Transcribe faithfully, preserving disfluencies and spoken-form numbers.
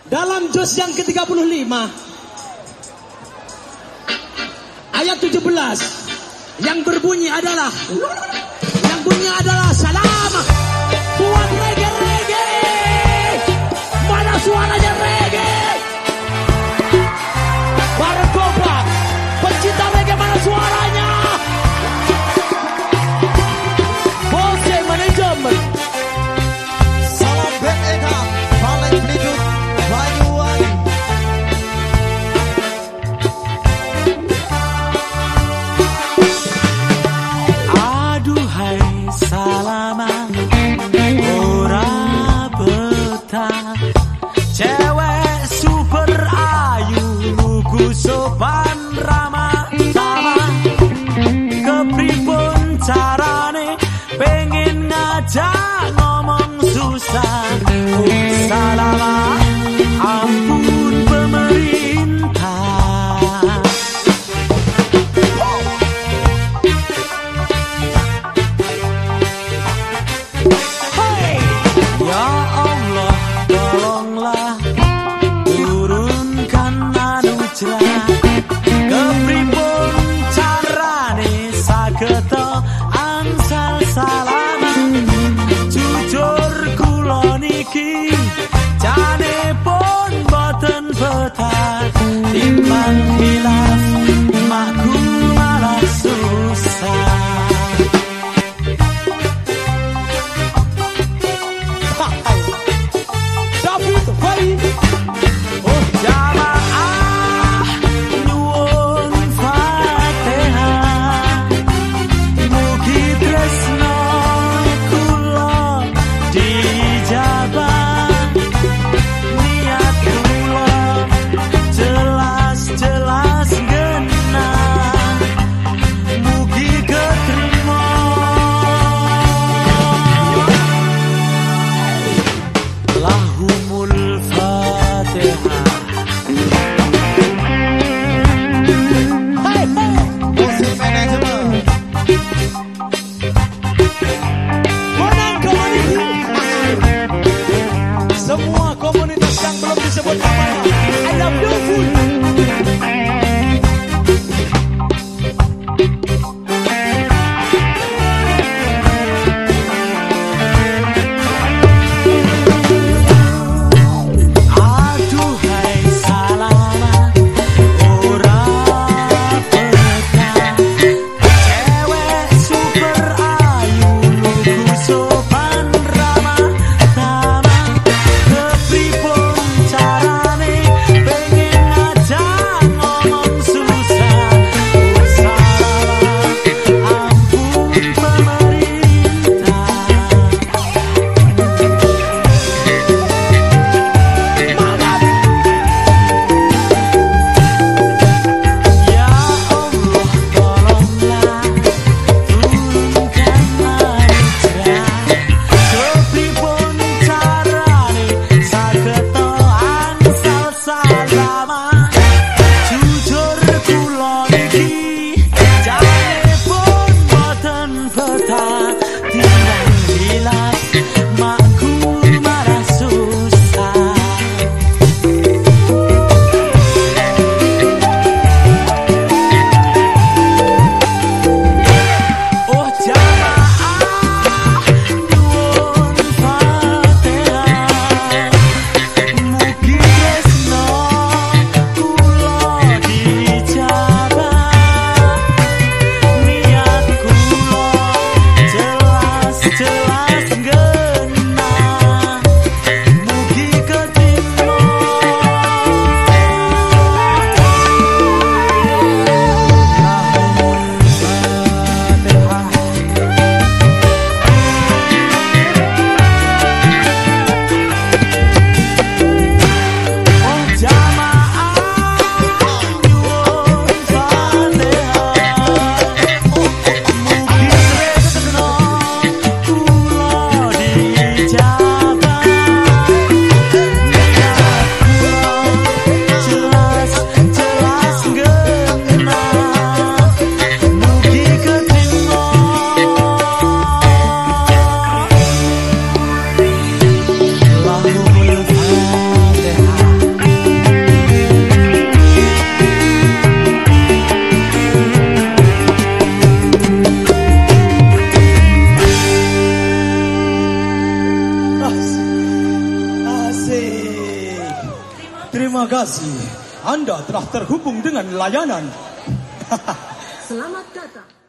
Dalam juz yang ke tiga puluh lima ayat tujuh belas yang berbunyi adalah yang bunyi adalah salam buat reggae-reggae. Mana suaranya reggae? Barcoba, pencinta reggae, mana suaranya? Bose Manajemen. Salam B E K Balik Peliduk Banyuwangi. Aduhai salaman ora betah, cewek super ayu lugu sopan ramah tamah. Kepripun carane pengen ngajak ngomong susah. Salah ampun pemerintah. Hey! Ya Allah tolonglah turunkan anugerah. Kepripun carane sageto angsal salaman. Jujur kula niki jane pun boten betah. Timbang hilaf makku malah susah. David Wali. Oh jamaah nyuwun Fatihah, mugi tresno kula dijabah. Niat kula jelas-jelas genah, mugi ketrima. Lahumul Fatihah. Hey, hey. Bose Manajemen. Monang Community. Semua komunitas yang belum disebut namanya, I love you full. Aduhai salaman ora betah, cewek super ayu lugu sopan ramah tamah. Kepripun carane Terima kasih. Anda telah terhubung dengan layanan. Selamat datang.